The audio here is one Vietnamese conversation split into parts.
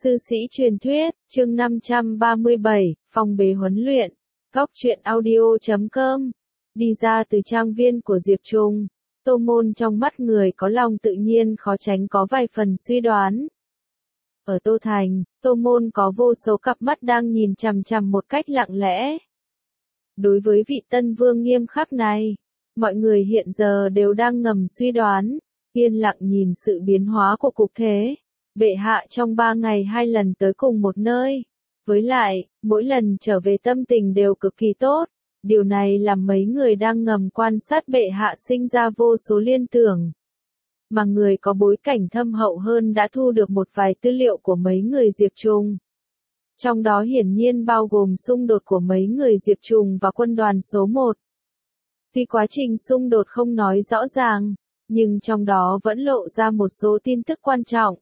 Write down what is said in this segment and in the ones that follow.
Sư sĩ truyền thuyết, chương 537, phòng bế huấn luyện. Góc truyện audio.com. Đi ra từ trang viên của Diệp Trùng, Tô Môn trong mắt người có lòng tự nhiên khó tránh có vài phần suy đoán. Ở Tô Thành, Tô Môn có vô số cặp mắt đang nhìn chằm chằm một cách lặng lẽ. Đối với vị tân vương nghiêm khắc này, mọi người hiện giờ đều đang ngầm suy đoán, yên lặng nhìn sự biến hóa của cục thế. Bệ hạ trong 3 ngày 2 lần tới cùng một nơi. Với lại, mỗi lần trở về tâm tình đều cực kỳ tốt. Điều này làm mấy người đang ngầm quan sát bệ hạ sinh ra vô số liên tưởng. Mà người có bối cảnh thâm hậu hơn đã thu được một vài tư liệu của mấy người Diệp Trùng. Trong đó hiển nhiên bao gồm xung đột của mấy người Diệp Trùng và quân đoàn số 1. Tuy quá trình xung đột không nói rõ ràng, nhưng trong đó vẫn lộ ra một số tin tức quan trọng.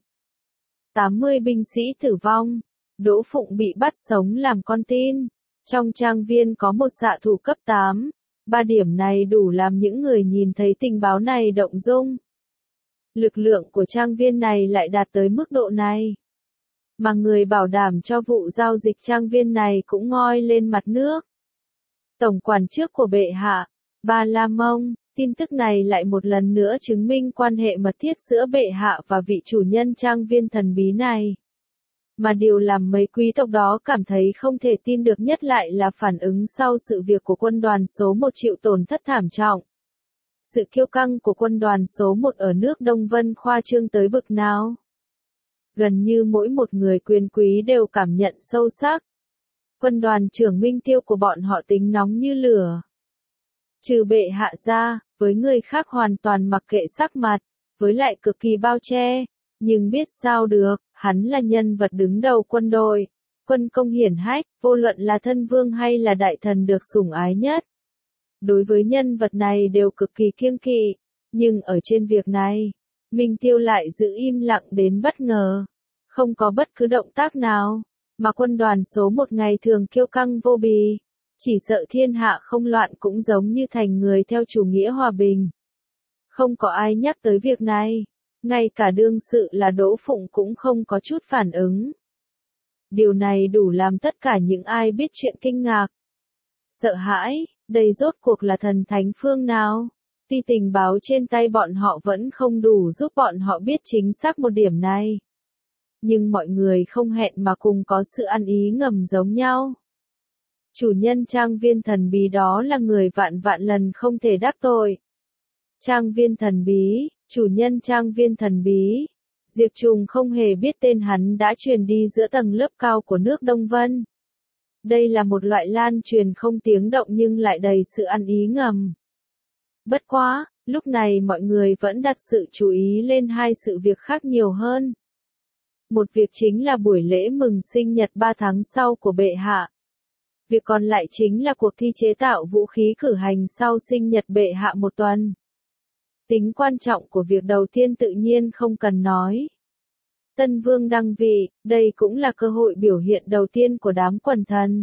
80 binh sĩ tử vong, Đỗ Phụng bị bắt sống làm con tin. Trong trang viên có một xạ thủ cấp 8. 3 điểm này đủ làm những người nhìn thấy tình báo này động dung. Lực lượng của trang viên này lại đạt tới mức độ này. Mà người bảo đảm cho vụ giao dịch trang viên này cũng ngoi lên mặt nước. Tổng quản trước của bệ hạ, Ba La Mông. Tin tức này lại một lần nữa chứng minh quan hệ mật thiết giữa bệ hạ và vị chủ nhân trang viên thần bí này. Mà điều làm mấy quý tộc đó cảm thấy không thể tin được nhất lại là phản ứng sau sự việc của quân đoàn số 1 chịu tổn thất thảm trọng. Sự kiêu căng của quân đoàn số 1 ở nước Đông Vân khoa trương tới bực nào. Gần như mỗi một người quyền quý đều cảm nhận sâu sắc. Quân đoàn trưởng Minh Tiêu của bọn họ tính nóng như lửa. Trừ bệ hạ ra, với người khác hoàn toàn mặc kệ sắc mặt, với lại cực kỳ bao che, nhưng biết sao được, hắn là nhân vật đứng đầu quân đội, quân công hiển hách, vô luận là thân vương hay là đại thần được sủng ái nhất. Đối với nhân vật này đều cực kỳ kiêng kỵ, nhưng ở trên việc này, Minh Tiêu lại giữ im lặng đến bất ngờ, không có bất cứ động tác nào, mà quân đoàn số 1 ngày thường kiêu căng vô bì. Chỉ sợ thiên hạ không loạn cũng giống như thành người theo chủ nghĩa hòa bình. Không có ai nhắc tới việc này, ngay cả đương sự là Đỗ Phụng cũng không có chút phản ứng. Điều này đủ làm tất cả những ai biết chuyện kinh ngạc. Sợ hãi, đây rốt cuộc là thần thánh phương nào? Tuy tình báo trên tay bọn họ vẫn không đủ giúp bọn họ biết chính xác một điểm này. Nhưng mọi người không hẹn mà cùng có sự ăn ý ngầm giống nhau. Chủ nhân trang viên thần bí đó là người vạn vạn lần không thể đắc tội. Trang viên thần bí, chủ nhân trang viên thần bí. Diệp Trùng không hề biết tên hắn đã truyền đi giữa tầng lớp cao của nước Đông Vân. Đây là một loại lan truyền không tiếng động nhưng lại đầy sự ăn ý ngầm. Bất quá, lúc này mọi người vẫn đặt sự chú ý lên hai sự việc khác nhiều hơn. Một việc chính là buổi lễ mừng sinh nhật 3 tháng sau của bệ hạ. Việc còn lại chính là cuộc thi chế tạo vũ khí cử hành sau sinh nhật bệ hạ một tuần. Tính quan trọng của việc đầu tiên tự nhiên không cần nói. Tân vương đăng vị, đây cũng là cơ hội biểu hiện đầu tiên của đám quần thần.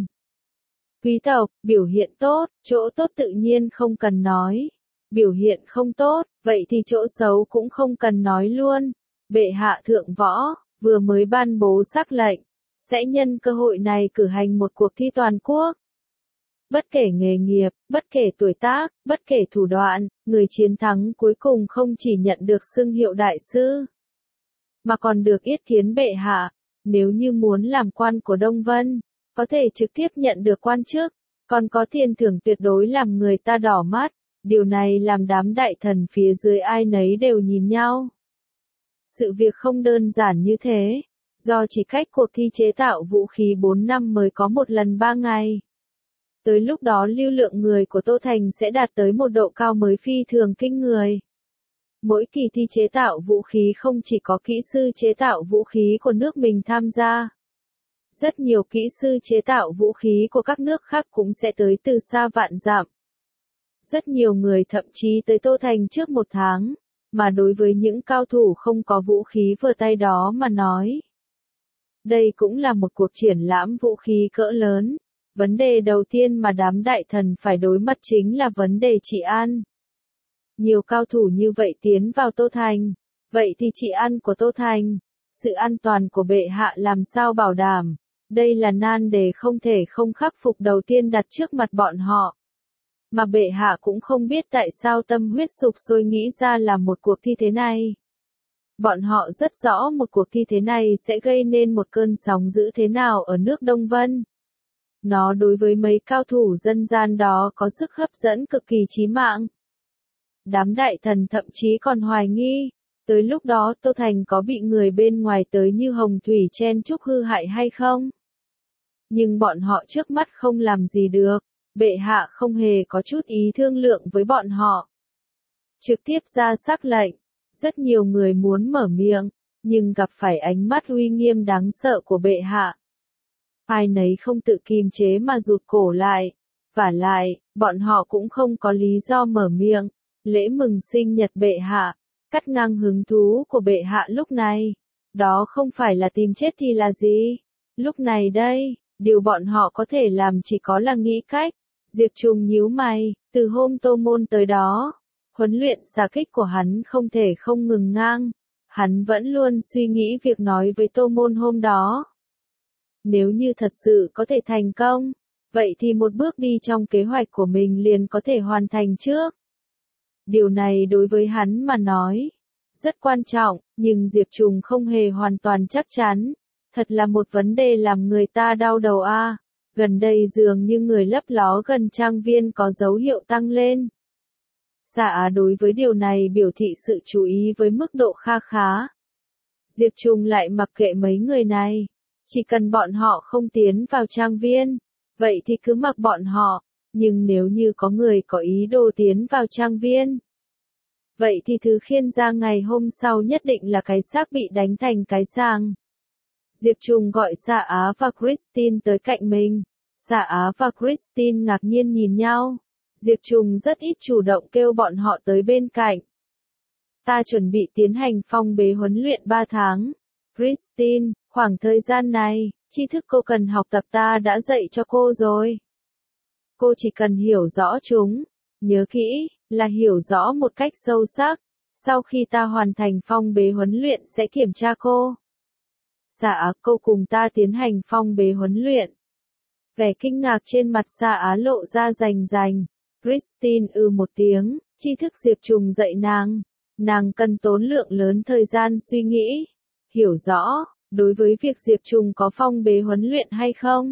Quý tộc, biểu hiện tốt, chỗ tốt tự nhiên không cần nói. Biểu hiện không tốt, vậy thì chỗ xấu cũng không cần nói luôn. Bệ hạ thượng võ, vừa mới ban bố sắc lệnh. Sẽ nhân cơ hội này cử hành một cuộc thi toàn quốc. Bất kể nghề nghiệp, bất kể tuổi tác, bất kể thủ đoạn, người chiến thắng cuối cùng không chỉ nhận được xưng hiệu đại sư, mà còn được yết kiến bệ hạ. Nếu như muốn làm quan của Đông Vân, có thể trực tiếp nhận được quan chức, còn có tiền thưởng tuyệt đối làm người ta đỏ mắt. Điều này làm đám đại thần phía dưới ai nấy đều nhìn nhau. Sự việc không đơn giản như thế. Do chỉ cách cuộc thi chế tạo vũ khí 4 năm mới có một lần 3 ngày. Tới lúc đó lưu lượng người của Tô Thành sẽ đạt tới một độ cao mới phi thường kinh người. Mỗi kỳ thi chế tạo vũ khí không chỉ có kỹ sư chế tạo vũ khí của nước mình tham gia. Rất nhiều kỹ sư chế tạo vũ khí của các nước khác cũng sẽ tới từ xa vạn dặm. Rất nhiều người thậm chí tới Tô Thành trước 1 tháng, mà đối với những cao thủ không có vũ khí vừa tay đó mà nói. Đây cũng là một cuộc triển lãm vũ khí cỡ lớn. Vấn đề đầu tiên mà đám đại thần phải đối mặt chính là vấn đề trị an. Nhiều cao thủ như vậy tiến vào Tô Thành, vậy thì trị an của Tô Thành Sự an toàn của bệ hạ làm sao bảo đảm? Đây là nan đề không thể không khắc phục đầu tiên đặt trước mặt bọn họ. Mà bệ hạ cũng không biết tại sao tâm huyết sục sôi nghĩ ra là một cuộc thi thế này. Bọn họ rất rõ một cuộc thi thế này sẽ gây nên một cơn sóng dữ thế nào ở nước Đông Vân. Nó đối với mấy cao thủ dân gian đó có sức hấp dẫn cực kỳ chí mạng. Đám đại thần thậm chí còn hoài nghi, tới lúc đó Tô Thành có bị người bên ngoài tới như hồng thủy chen chúc hư hại hay không? Nhưng bọn họ trước mắt không làm gì được, bệ hạ không hề có chút ý thương lượng với bọn họ. Trực tiếp ra sắc lệnh, rất nhiều người muốn mở miệng, nhưng gặp phải ánh mắt uy nghiêm đáng sợ của bệ hạ. Ai nấy không tự kiềm chế mà rụt cổ lại, vả lại, bọn họ cũng không có lý do mở miệng. Lễ mừng sinh nhật bệ hạ, cắt ngang hứng thú của bệ hạ lúc này. Đó không phải là tìm chết thì là gì? Lúc này đây, điều bọn họ có thể làm chỉ có là nghĩ cách. Diệp Trùng nhíu mày, từ hôm Tô Môn tới đó, huấn luyện xạ kích của hắn không thể không ngừng ngang. Hắn vẫn luôn suy nghĩ việc nói với Tô Môn hôm đó. Nếu như thật sự có thể thành công, vậy thì một bước đi trong kế hoạch của mình liền có thể hoàn thành trước. Điều này đối với hắn mà nói, rất quan trọng, nhưng Diệp Trùng không hề hoàn toàn chắc chắn. Thật là một vấn đề làm người ta đau đầu a. Gần đây dường như người lấp ló gần trang viên có dấu hiệu tăng lên. Dạ đối với điều này biểu thị sự chú ý với mức độ kha khá. Diệp Trùng lại mặc kệ mấy người này. Chỉ cần bọn họ không tiến vào trang viên, vậy thì cứ mặc bọn họ. Nhưng nếu như có người có ý đồ tiến vào trang viên, vậy thì thứ khiên ra ngày hôm sau nhất định là cái xác bị đánh thành cái sàng. Diệp Trùng gọi Sa Á và Christine tới cạnh mình. Sa Á và Christine ngạc nhiên nhìn nhau. Diệp Trùng rất ít chủ động kêu bọn họ tới bên cạnh. Ta chuẩn bị tiến hành phong bế huấn luyện 3 tháng. Christine, khoảng thời gian này, tri thức cô cần học tập ta đã dạy cho cô rồi. Cô chỉ cần hiểu rõ chúng. Nhớ kỹ, là hiểu rõ một cách sâu sắc. Sau khi ta hoàn thành phong bế huấn luyện sẽ kiểm tra cô. Dạ, cô cùng ta tiến hành phong bế huấn luyện. Vẻ kinh ngạc trên mặt Sa Á lộ ra rành rành. Christine một tiếng, tri thức Diệp Trùng dạy nàng. Nàng cần tốn lượng lớn thời gian suy nghĩ. Hiểu rõ, đối với việc Diệp Trùng có phong bế huấn luyện hay không.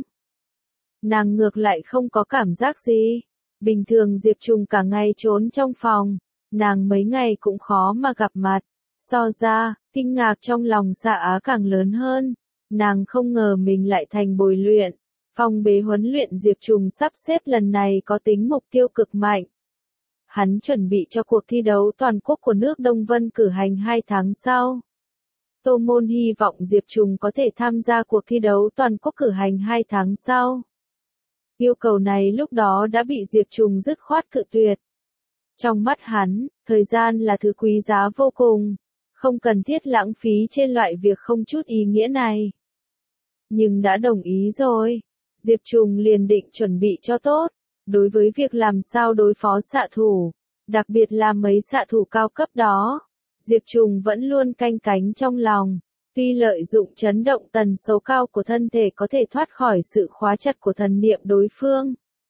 Nàng ngược lại không có cảm giác gì. Bình thường Diệp Trùng cả ngày trốn trong phòng. Nàng mấy ngày cũng khó mà gặp mặt. So ra, kinh ngạc trong lòng Sa Á càng lớn hơn. Nàng không ngờ mình lại thành bồi luyện. Phong bế huấn luyện Diệp Trùng sắp xếp lần này có tính mục tiêu cực mạnh. Hắn chuẩn bị cho cuộc thi đấu toàn quốc của nước Đông Vân cử hành 2 tháng sau. Tô Môn hy vọng Diệp Trùng có thể tham gia cuộc thi đấu toàn quốc cử hành 2 tháng sau. Yêu cầu này lúc đó đã bị Diệp Trùng dứt khoát cự tuyệt. Trong mắt hắn, thời gian là thứ quý giá vô cùng, không cần thiết lãng phí trên loại việc không chút ý nghĩa này. Nhưng đã đồng ý rồi, Diệp Trùng liền định chuẩn bị cho tốt, đối với việc làm sao đối phó xạ thủ, đặc biệt là mấy xạ thủ cao cấp đó. Diệp Trùng vẫn luôn canh cánh trong lòng, tuy lợi dụng chấn động tần số cao của thân thể có thể thoát khỏi sự khóa chặt của thần niệm đối phương.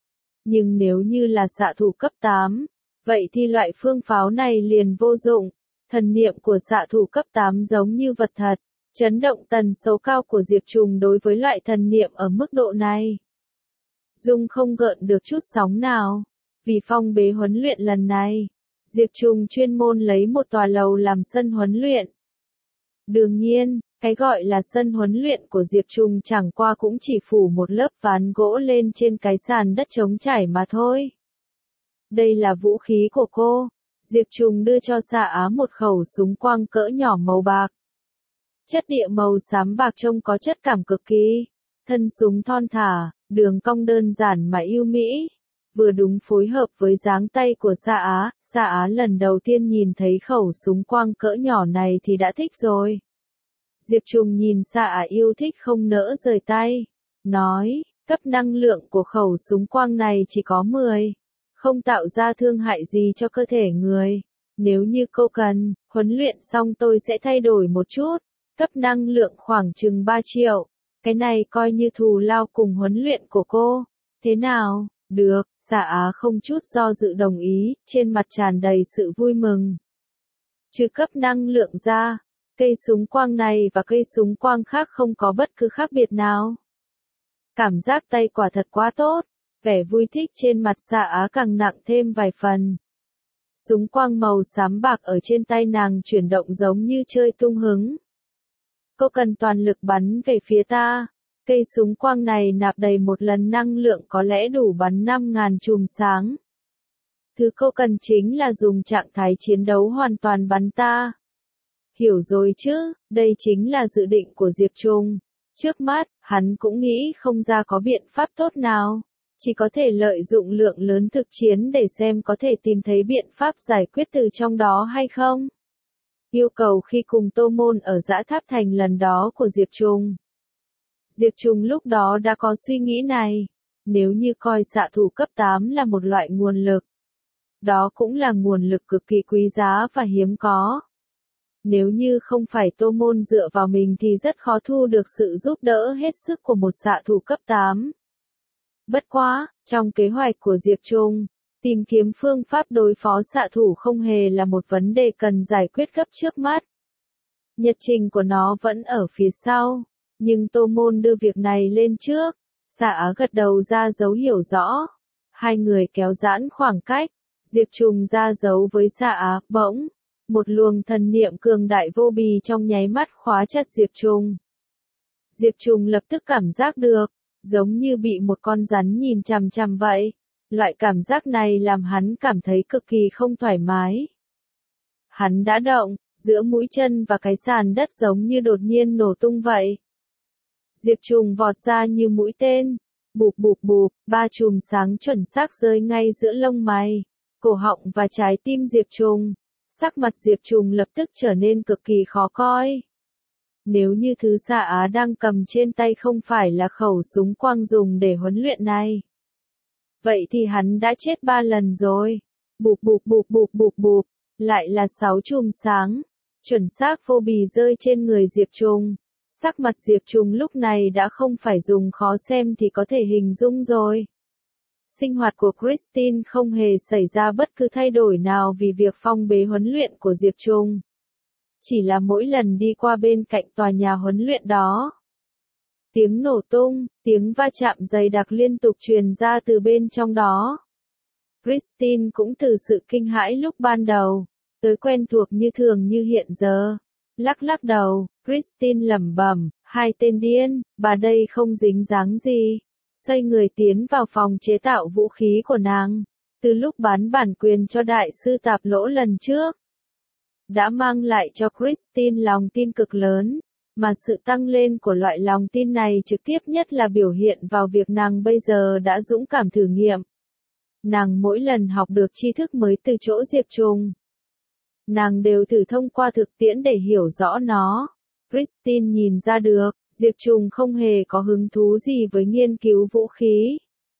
Nhưng nếu như là xạ thủ cấp 8, vậy thì loại phương pháo này liền vô dụng. Thần niệm của xạ thủ cấp 8 giống như vật thật. Chấn động tần số cao của Diệp Trùng đối với loại thần niệm ở mức độ này dung không gợn được chút sóng nào. Vì phong bế huấn luyện lần này, Diệp Trùng chuyên môn lấy một tòa lầu làm sân huấn luyện. Đương nhiên, cái gọi là sân huấn luyện của Diệp Trùng chẳng qua cũng chỉ phủ một lớp ván gỗ lên trên cái sàn đất trống trải mà thôi. Đây là vũ khí của cô. Diệp Trùng đưa cho Sa Á một khẩu súng quang cỡ nhỏ màu bạc. Chất địa màu xám bạc trông có chất cảm cực kỳ. Thân súng thon thả, đường cong đơn giản mà yêu mỹ. Vừa đúng phối hợp với dáng tay của Sa Á. Sa Á lần đầu tiên nhìn thấy khẩu súng quang cỡ nhỏ này thì đã thích rồi. Diệp Trùng nhìn Sa Á yêu thích không nỡ rời tay. Nói, cấp năng lượng của khẩu súng quang này chỉ có 10. Không tạo ra thương hại gì cho cơ thể người. Nếu như cô cần, huấn luyện xong tôi sẽ thay đổi một chút. Cấp năng lượng khoảng chừng 3 triệu. Cái này coi như thù lao cùng huấn luyện của cô. Thế nào? Được, Dạ Á không chút do dự đồng ý, trên mặt tràn đầy sự vui mừng. Trừ cấp năng lượng ra, cây súng quang này và cây súng quang khác không có bất cứ khác biệt nào. Cảm giác tay quả thật quá tốt, vẻ vui thích trên mặt Dạ Á càng nặng thêm vài phần. Súng quang màu xám bạc ở trên tay nàng chuyển động giống như chơi tung hứng. Cô cần toàn lực bắn về phía ta. Cây súng quang này nạp đầy một lần năng lượng có lẽ đủ bắn 5.000 chùm sáng. Thứ cô cần chính là dùng trạng thái chiến đấu hoàn toàn bắn ta. Hiểu rồi chứ, đây chính là dự định của Diệp Trùng. Trước mắt, hắn cũng nghĩ không ra có biện pháp tốt nào. Chỉ có thể lợi dụng lượng lớn thực chiến để xem có thể tìm thấy biện pháp giải quyết từ trong đó hay không. Yêu cầu khi cùng Tô Môn ở Dã Tháp Thành lần đó của Diệp Trùng. Diệp Trùng lúc đó đã có suy nghĩ này. Nếu như coi xạ thủ cấp 8 là một loại nguồn lực. Đó cũng là nguồn lực cực kỳ quý giá và hiếm có. Nếu như không phải Tô Môn dựa vào mình thì rất khó thu được sự giúp đỡ hết sức của một xạ thủ cấp 8. Bất quá, trong kế hoạch của Diệp Trùng, tìm kiếm phương pháp đối phó xạ thủ không hề là một vấn đề cần giải quyết gấp trước mắt. Nhật trình của nó vẫn ở phía sau, nhưng Tô Môn đưa việc này lên trước. Dạ Á gật đầu ra dấu hiểu rõ. Hai người kéo giãn khoảng cách, Diệp Trùng ra dấu với Dạ Á, bỗng. Một luồng thần niệm cường đại vô bì trong nháy mắt khóa chặt Diệp Trùng. Diệp Trùng lập tức cảm giác được, giống như bị một con rắn nhìn chằm chằm vậy. Loại cảm giác này làm hắn cảm thấy cực kỳ không thoải mái. Hắn đã động, giữa mũi chân và cái sàn đất giống như đột nhiên nổ tung vậy. Diệp Trùng vọt ra như mũi tên, bụp bụp bụp, 3 chùm sáng chuẩn xác rơi ngay giữa lông mày, cổ họng và trái tim Diệp Trùng. Sắc mặt Diệp Trùng lập tức trở nên cực kỳ khó coi. Nếu như thứ Dạ Á đang cầm trên tay không phải là khẩu súng quang dùng để huấn luyện này, vậy thì hắn đã chết 3 lần rồi. Bụp bụp bụp bụp bụp bụp, lại là 6 chùm sáng, chuẩn xác vô bì rơi trên người Diệp Trùng. Sắc mặt Diệp Trùng lúc này đã không phải dùng khó xem thì có thể hình dung rồi. Sinh hoạt của Christine không hề xảy ra bất cứ thay đổi nào vì việc phong bế huấn luyện của Diệp Trùng. Chỉ là mỗi lần đi qua bên cạnh tòa nhà huấn luyện đó, tiếng nổ tung, tiếng va chạm dày đặc liên tục truyền ra từ bên trong đó. Christine cũng từ sự kinh hãi lúc ban đầu, tới quen thuộc như thường như hiện giờ. Lắc lắc đầu, Christine lẩm bẩm, hai tên điên, bà đây không dính dáng gì. Xoay người tiến vào phòng chế tạo vũ khí của nàng. Từ lúc bán bản quyền cho đại sư Tạp Lỗ lần trước, đã mang lại cho Christine lòng tin cực lớn, mà sự tăng lên của loại lòng tin này trực tiếp nhất là biểu hiện vào việc nàng bây giờ đã dũng cảm thử nghiệm. Nàng mỗi lần học được tri thức mới từ chỗ Diệp Trùng, nàng đều thử thông qua thực tiễn để hiểu rõ nó. Christine nhìn ra được, Diệp Trùng không hề có hứng thú gì với nghiên cứu vũ khí.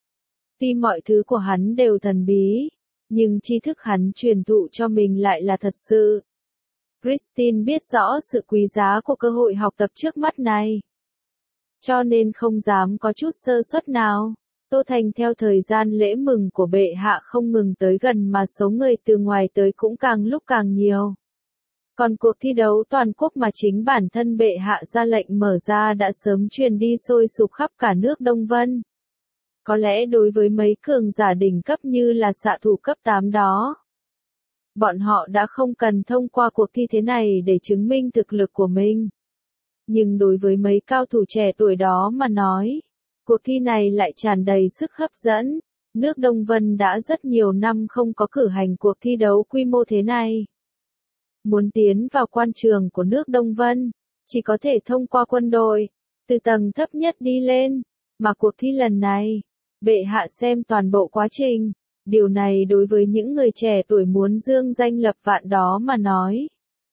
Tuy mọi thứ của hắn đều thần bí, nhưng tri thức hắn truyền thụ cho mình lại là thật sự. Christine biết rõ sự quý giá của cơ hội học tập trước mắt này, cho nên không dám có chút sơ suất nào. Tô Thành theo thời gian lễ mừng của bệ hạ không ngừng tới gần mà số người từ ngoài tới cũng càng lúc càng nhiều. Còn cuộc thi đấu toàn quốc mà chính bản thân bệ hạ ra lệnh mở ra đã sớm truyền đi sôi sục khắp cả nước Đông Vân. Có lẽ đối với mấy cường giả đỉnh cấp như là xạ thủ cấp 8 đó, bọn họ đã không cần thông qua cuộc thi thế này để chứng minh thực lực của mình. Nhưng đối với mấy cao thủ trẻ tuổi đó mà nói, cuộc thi này lại tràn đầy sức hấp dẫn. Nước Đông Vân đã rất nhiều năm không có cử hành cuộc thi đấu quy mô thế này. Muốn tiến vào quan trường của nước Đông Vân, chỉ có thể thông qua quân đội, từ tầng thấp nhất đi lên. Mà cuộc thi lần này, bệ hạ xem toàn bộ quá trình. Điều này đối với những người trẻ tuổi muốn dương danh lập vạn đó mà nói,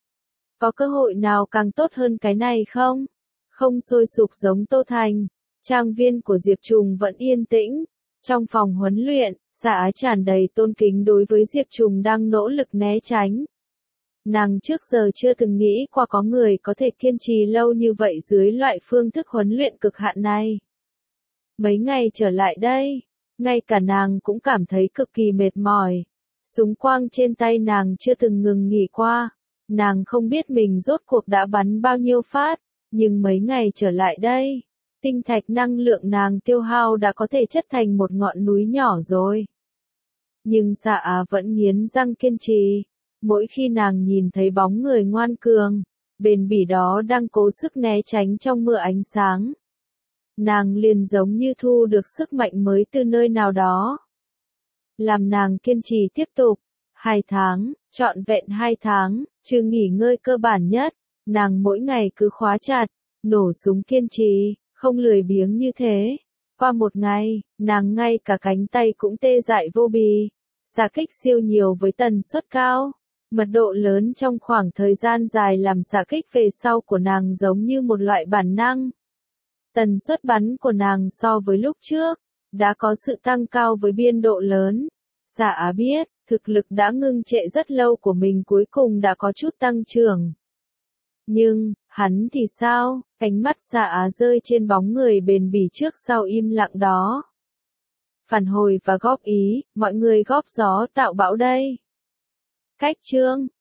có cơ hội nào càng tốt hơn cái này không? Không sôi sục giống Tô Thành, trang viên của Diệp Trùng vẫn yên tĩnh. Trong phòng huấn luyện, Dạ Á tràn đầy tôn kính đối với Diệp Trùng đang nỗ lực né tránh. Nàng trước giờ chưa từng nghĩ qua có người có thể kiên trì lâu như vậy dưới loại phương thức huấn luyện cực hạn này. Mấy ngày trở lại đây, ngay cả nàng cũng cảm thấy cực kỳ mệt mỏi. Súng quang trên tay nàng chưa từng ngừng nghỉ qua. Nàng không biết mình rốt cuộc đã bắn bao nhiêu phát, nhưng mấy ngày trở lại đây, tinh thạch năng lượng nàng tiêu hao đã có thể chất thành một ngọn núi nhỏ rồi. Nhưng Dạ vẫn nghiến răng kiên trì. Mỗi khi nàng nhìn thấy bóng người ngoan cường, bền bỉ đó đang cố sức né tránh trong mưa ánh sáng, nàng liền giống như thu được sức mạnh mới từ nơi nào đó. Làm nàng kiên trì tiếp tục. 2 tháng, trọn vẹn 2 tháng, trừ nghỉ ngơi cơ bản nhất, nàng mỗi ngày cứ khóa chặt, nổ súng kiên trì, không lười biếng như thế. Qua một ngày, nàng ngay cả cánh tay cũng tê dại vô bì. Xạ kích siêu nhiều với tần suất cao, mật độ lớn trong khoảng thời gian dài làm xạ kích về sau của nàng giống như một loại bản năng. Tần suất bắn của nàng so với lúc trước, đã có sự tăng cao với biên độ lớn. Dạ biết, thực lực đã ngưng trệ rất lâu của mình cuối cùng đã có chút tăng trưởng. Nhưng, hắn thì sao? Ánh mắt Dạ rơi trên bóng người bền bỉ trước sau im lặng đó. Phản hồi và góp ý, mọi người góp gió tạo bão đây. Cách chương